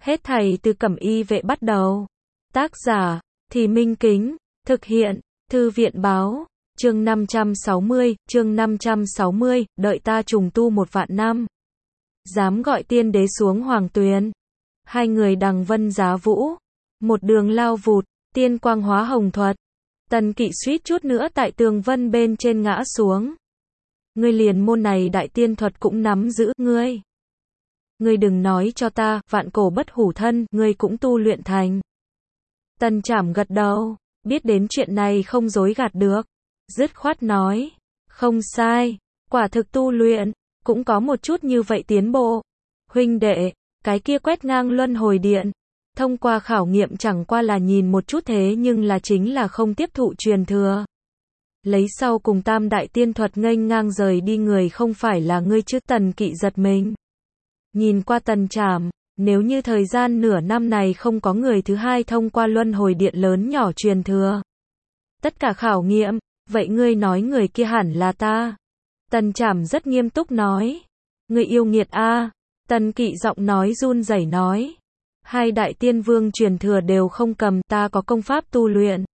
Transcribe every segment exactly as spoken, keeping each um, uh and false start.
Hết thảy từ Cẩm Y Vệ bắt đầu. Tác giả, Thì Minh Kính, thực hiện, Thư viện Báo, chương năm trăm sáu mươi, chương năm trăm sáu mươi, đợi ta trùng tu một vạn năm. Dám gọi tiên đế xuống hoàng tuyền. Hai người đằng vân giá vũ. Một đường lao vụt, tiên quang hóa hồng thuật. Tần Kỵ suýt chút nữa tại tường vân bên trên ngã xuống. Ngươi liền môn này đại tiên thuật cũng nắm giữ, ngươi. Ngươi đừng nói cho ta, vạn cổ bất hủ thân, ngươi cũng tu luyện thành. Tần Trảm gật đầu, biết đến chuyện này không dối gạt được. Dứt khoát nói, không sai, quả thực tu luyện, cũng có một chút như vậy tiến bộ. Huynh đệ, cái kia quét ngang luân hồi điện. Thông qua khảo nghiệm chẳng qua là nhìn một chút thế nhưng là chính là không tiếp thụ truyền thừa. Lấy sau cùng tam đại tiên thuật nghênh ngang rời đi người không phải là ngươi chứ. Tần Kỵ giật mình. Nhìn qua Tần Trảm, nếu như thời gian nửa năm này không có người thứ hai thông qua luân hồi điện lớn nhỏ truyền thừa. Tất cả khảo nghiệm, vậy ngươi nói người kia hẳn là ta. Tần Trảm rất nghiêm túc nói. Ngươi yêu nghiệt a. Tần Kỵ giọng nói run rẩy nói. Hai đại tiên vương truyền thừa đều không cầm, ta có công pháp tu luyện.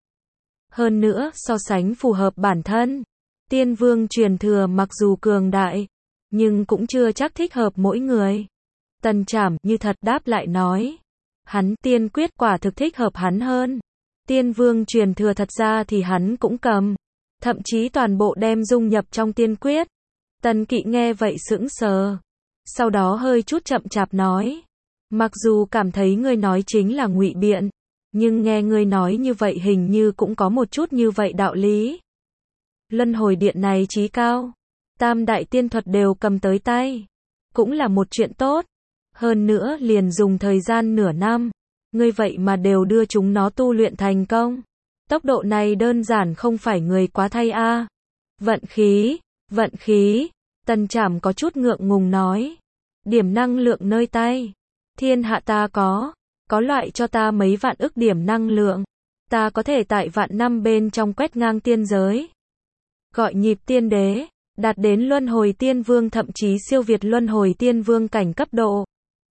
Hơn nữa, so sánh phù hợp bản thân. Tiên vương truyền thừa mặc dù cường đại, nhưng cũng chưa chắc thích hợp mỗi người. Tần Trảm như thật đáp lại nói. Hắn tiên quyết quả thực thích hợp hắn hơn. Tiên vương truyền thừa thật ra thì hắn cũng cầm. Thậm chí toàn bộ đem dung nhập trong tiên quyết. Tần Kỵ nghe vậy sững sờ. Sau đó hơi chút chậm chạp nói. Mặc dù cảm thấy ngươi nói chính là ngụy biện, nhưng nghe ngươi nói như vậy hình như cũng có một chút như vậy đạo lý. Luân hồi điện này chí cao, tam đại tiên thuật đều cầm tới tay, cũng là một chuyện tốt. Hơn nữa liền dùng thời gian nửa năm, ngươi vậy mà đều đưa chúng nó tu luyện thành công. Tốc độ này đơn giản không phải người quá thay a. À. Vận khí, vận khí, Tần Trảm có chút ngượng ngùng nói. Điểm năng lượng nơi tay. Thiên hạ ta có, có loại cho ta mấy vạn ức điểm năng lượng. Ta có thể tại vạn năm bên trong quét ngang tiên giới. Gọi nhịp tiên đế, đạt đến luân hồi tiên vương thậm chí siêu việt luân hồi tiên vương cảnh cấp độ.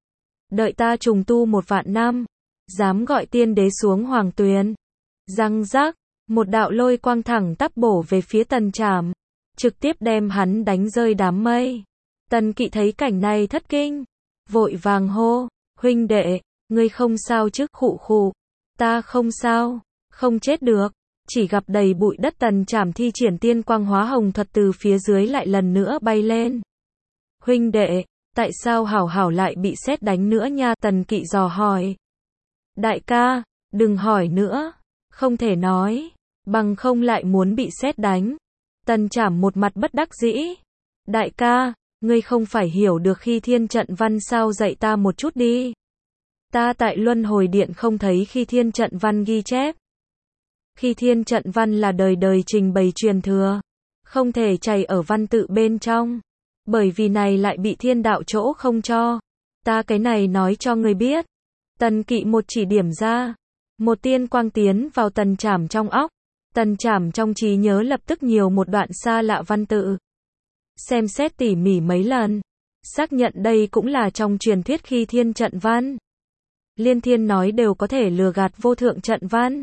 Đợi ta trùng tu một vạn năm, dám gọi tiên đế xuống hoàng tuyền. Răng rác, một đạo lôi quang thẳng tắp bổ về phía Tần Trảm, trực tiếp đem hắn đánh rơi đám mây. Tần Kỵ thấy cảnh này thất kinh, vội vàng hô, huynh đệ, ngươi không sao chứ? Khụ khụ, ta không sao, không chết được. Chỉ gặp đầy bụi đất Tần Trảm thi triển tiên quang hóa hồng thuật từ phía dưới lại lần nữa bay lên. Huynh đệ, tại sao hảo hảo lại bị sét đánh nữa nha? Tần Kỵ dò hỏi. Đại ca, đừng hỏi nữa, không thể nói, bằng không lại muốn bị sét đánh. Tần Trảm một mặt bất đắc dĩ. Đại ca, ngươi không phải hiểu được khi thiên trận văn sao, dạy ta một chút đi. Ta tại luân hồi điện không thấy khi thiên trận văn ghi chép. Khi thiên trận văn là đời đời trình bày truyền thừa, không thể chảy ở văn tự bên trong, bởi vì này lại bị thiên đạo chỗ không cho. Ta cái này nói cho ngươi biết. Tần Kỵ một chỉ điểm ra, một tiên quang tiến vào Tần Trảm trong óc. Tần Trảm trong trí nhớ lập tức nhiều một đoạn xa lạ văn tự. Xem xét tỉ mỉ mấy lần, xác nhận đây cũng là trong truyền thuyết khi thiên trận văn. Liên Thiên nói đều có thể lừa gạt vô thượng trận văn.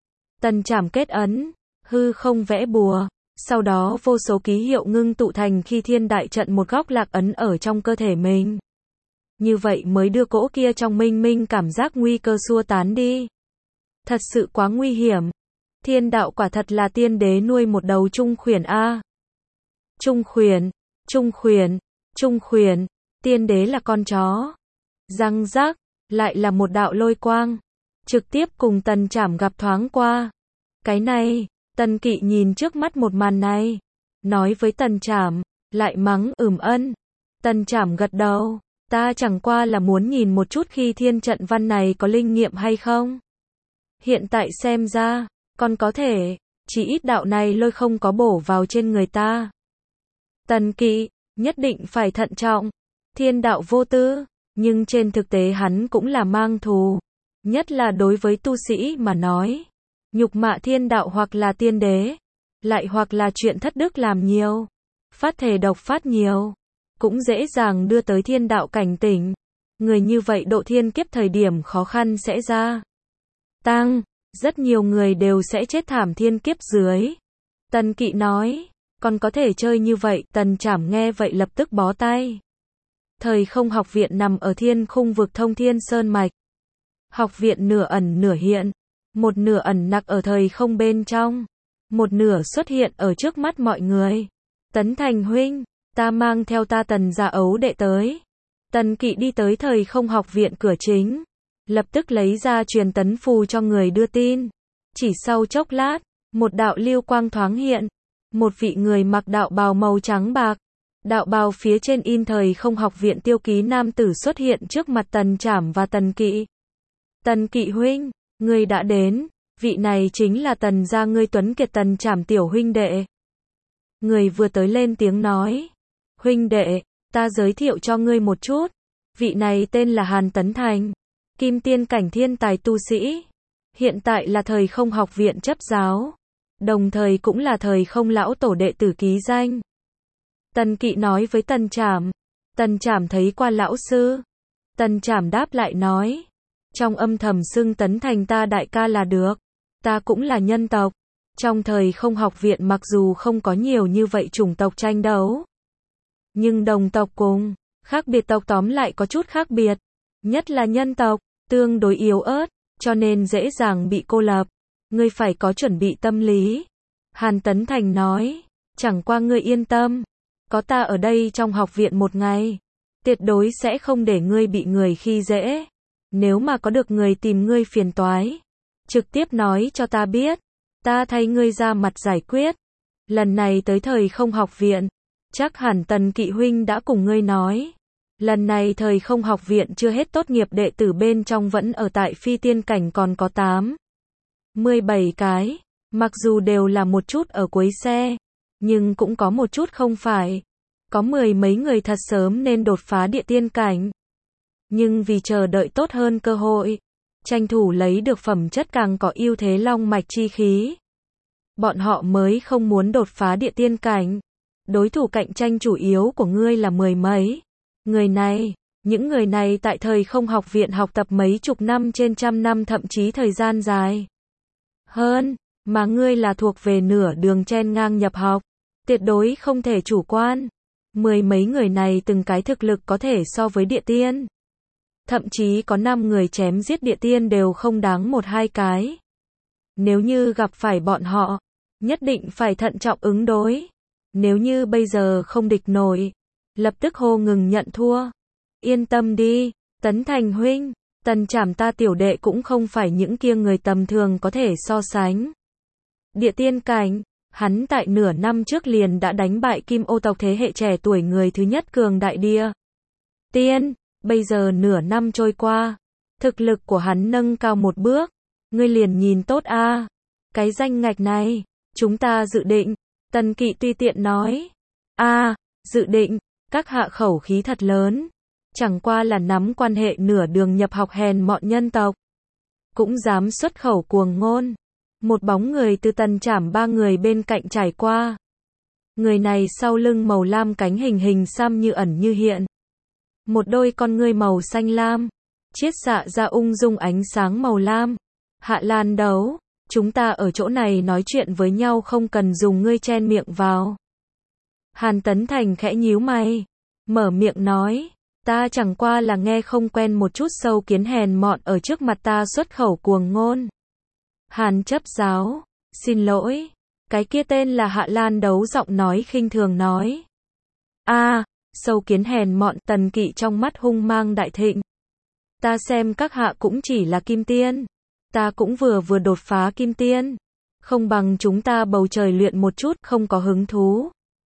Tần Trảm kết ấn, hư không vẽ bùa, sau đó vô số ký hiệu ngưng tụ thành khi thiên đại trận một góc lạc ấn ở trong cơ thể mình. Như vậy mới đưa cỗ kia trong minh minh cảm giác nguy cơ xua tán đi. Thật sự quá nguy hiểm. Thiên đạo quả thật là tiên đế nuôi một đầu trung khuyển a. Trung khuyển, trung khuyển, trung khuyển, tiên đế là con chó. Răng rác, lại là một đạo lôi quang, trực tiếp cùng Tần Trảm gặp thoáng qua. Cái này, Tần Kỵ nhìn trước mắt một màn này, nói với Tần Trảm, lại mắng ừm ân. Tần Trảm gật đầu, ta chẳng qua là muốn nhìn một chút khi thiên trận văn này có linh nghiệm hay không. Hiện tại xem ra, còn có thể, chỉ ít đạo này lôi không có bổ vào trên người ta. Tần Kỵ, nhất định phải thận trọng. Thiên đạo vô tư, nhưng trên thực tế hắn cũng là mang thù. Nhất là đối với tu sĩ mà nói. Nhục mạ thiên đạo hoặc là tiên đế, lại hoặc là chuyện thất đức làm nhiều, phát thể độc phát nhiều, cũng dễ dàng đưa tới thiên đạo cảnh tỉnh. người như vậy độ thiên kiếp thời điểm khó khăn sẽ ra tăng, rất nhiều người đều sẽ chết thảm thiên kiếp dưới. Tần Kỵ nói, còn có thể chơi như vậy, Tần Trảm nghe vậy lập tức bó tay. Thời không học viện nằm ở thiên khung vực thông thiên sơn mạch. Học viện nửa ẩn nửa hiện, một nửa ẩn nặc ở thời không bên trong, một nửa xuất hiện ở trước mắt mọi người. Tấn Thành huynh, ta mang theo ta Tần gia ấu đệ tới. Tần Kỵ đi tới thời không học viện cửa chính, lập tức lấy ra truyền tấn phù cho người đưa tin. Chỉ sau chốc lát, một đạo lưu quang thoáng hiện, một vị người mặc đạo bào màu trắng bạc, đạo bào phía trên in thời không học viện tiêu ký nam tử xuất hiện trước mặt Tần Trảm và Tần Kỵ. Tần Kỵ huynh, ngươi đã đến, vị này chính là Tần gia ngươi tuấn kiệt Tần Trảm tiểu huynh đệ. Người vừa tới lên tiếng nói, huynh đệ, ta giới thiệu cho ngươi một chút, vị này tên là Hàn Tấn Thành, kim tiên cảnh thiên tài tu sĩ, hiện tại là thời không học viện chấp giáo, đồng thời cũng là thời không lão tổ đệ tử ký danh. Tần Kỵ nói với Tần Trảm, Tần Trảm thấy qua lão sư. Tần Trảm đáp lại nói, trong âm thầm xưng Tấn Thành ta đại ca là được, ta cũng là nhân tộc. Trong thời không học viện mặc dù không có nhiều như vậy chủng tộc tranh đấu, nhưng đồng tộc cùng khác biệt tộc tóm lại có chút khác biệt, nhất là nhân tộc, tương đối yếu ớt, cho nên dễ dàng bị cô lập. Ngươi phải có chuẩn bị tâm lý. Hàn Tấn Thành nói, chẳng qua ngươi yên tâm, có ta ở đây trong học viện một ngày, tuyệt đối sẽ không để ngươi bị người khi dễ. Nếu mà có được người tìm ngươi phiền toái, trực tiếp nói cho ta biết, ta thay ngươi ra mặt giải quyết. Lần này tới thời không học viện, chắc hẳn Tần Kỵ huynh đã cùng ngươi nói, lần này thời không học viện chưa hết tốt nghiệp đệ tử bên trong vẫn ở tại phi tiên cảnh còn có tám mươi bảy cái, mặc dù đều là một chút ở cuối xe, nhưng cũng có một chút không phải, có mười mấy người thật sớm nên đột phá địa tiên cảnh, nhưng vì chờ đợi tốt hơn cơ hội, tranh thủ lấy được phẩm chất càng có ưu thế long mạch chi khí, bọn họ mới không muốn đột phá địa tiên cảnh. Đối thủ cạnh tranh chủ yếu của ngươi là mười mấy người này, những người này tại thời không học viện học tập mấy chục năm trên trăm năm thậm chí thời gian dài hơn, mà ngươi là thuộc về nửa đường chen ngang nhập học, tuyệt đối không thể chủ quan. Mười mấy người này từng cái thực lực có thể so với địa tiên, thậm chí có năm người chém giết địa tiên đều không đáng một hai cái. Nếu như gặp phải bọn họ, nhất định phải thận trọng ứng đối. Nếu như bây giờ không địch nổi, lập tức hô ngừng nhận thua. Yên tâm đi, Tấn Thành huynh, Tần Trảm ta tiểu đệ cũng không phải những kia người tầm thường có thể so sánh. Địa tiên cảnh, hắn tại nửa năm trước liền đã đánh bại Kim Ô tộc thế hệ trẻ tuổi người thứ nhất cường đại địa tiên, bây giờ nửa năm trôi qua, thực lực của hắn nâng cao một bước, ngươi liền nhìn tốt a. À. Cái danh ngạch này, chúng ta dự định, Tần Kỵ tùy tiện nói. A, à, dự định, các hạ khẩu khí thật lớn, chẳng qua là nắm quan hệ nửa đường nhập học hèn mọn nhân tộc, cũng dám xuất khẩu cuồng ngôn. Một bóng người từ Tần Trảm ba người bên cạnh trải qua. Người này sau lưng màu lam cánh hình hình xăm như ẩn như hiện. Một đôi con ngươi màu xanh lam, chiết xạ ra ung dung ánh sáng màu lam. Hạ Lan Đấu, chúng ta ở chỗ này nói chuyện với nhau không cần dùng ngươi chen miệng vào. Hàn Tấn Thành khẽ nhíu mày, mở miệng nói, ta chẳng qua là nghe không quen một chút sâu kiến hèn mọn ở trước mặt ta xuất khẩu cuồng ngôn. Hàn chấp giáo, xin lỗi, cái kia tên là Hạ Lan Đấu giọng nói khinh thường nói. A, à, sâu kiến hèn mọn. Tần Kỵ trong mắt hung mang đại thịnh. Ta xem các hạ cũng chỉ là kim tiên, ta cũng vừa vừa đột phá kim tiên, không bằng chúng ta bầu trời luyện một chút, không có hứng thú.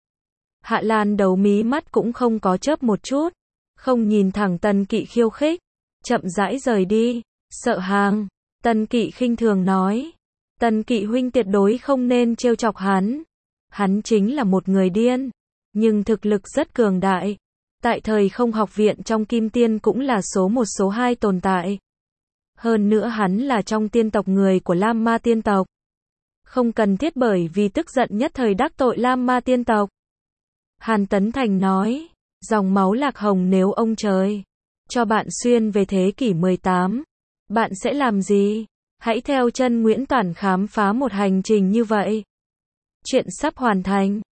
Hạ Lan Đấu mí mắt cũng không có chớp một chút, không nhìn thẳng Tần Kỵ khiêu khích, chậm rãi rời đi, sợ hàng. Tần Kỵ khinh thường nói, Tần Kỵ huynh tuyệt đối không nên trêu chọc hắn. Hắn chính là một người điên, nhưng thực lực rất cường đại. Tại thời không học viện trong kim tiên cũng là số một số hai tồn tại. Hơn nữa hắn là trong tiên tộc người của Lam Ma tiên tộc. Không cần thiết bởi vì tức giận nhất thời đắc tội Lam Ma tiên tộc. Hàn Tấn Thành nói, dòng máu Lạc Hồng nếu ông trời cho bạn xuyên về thế kỷ mười tám. Bạn sẽ làm gì? Hãy theo chân Nguyễn Toản khám phá một hành trình như vậy. Chuyện sắp hoàn thành.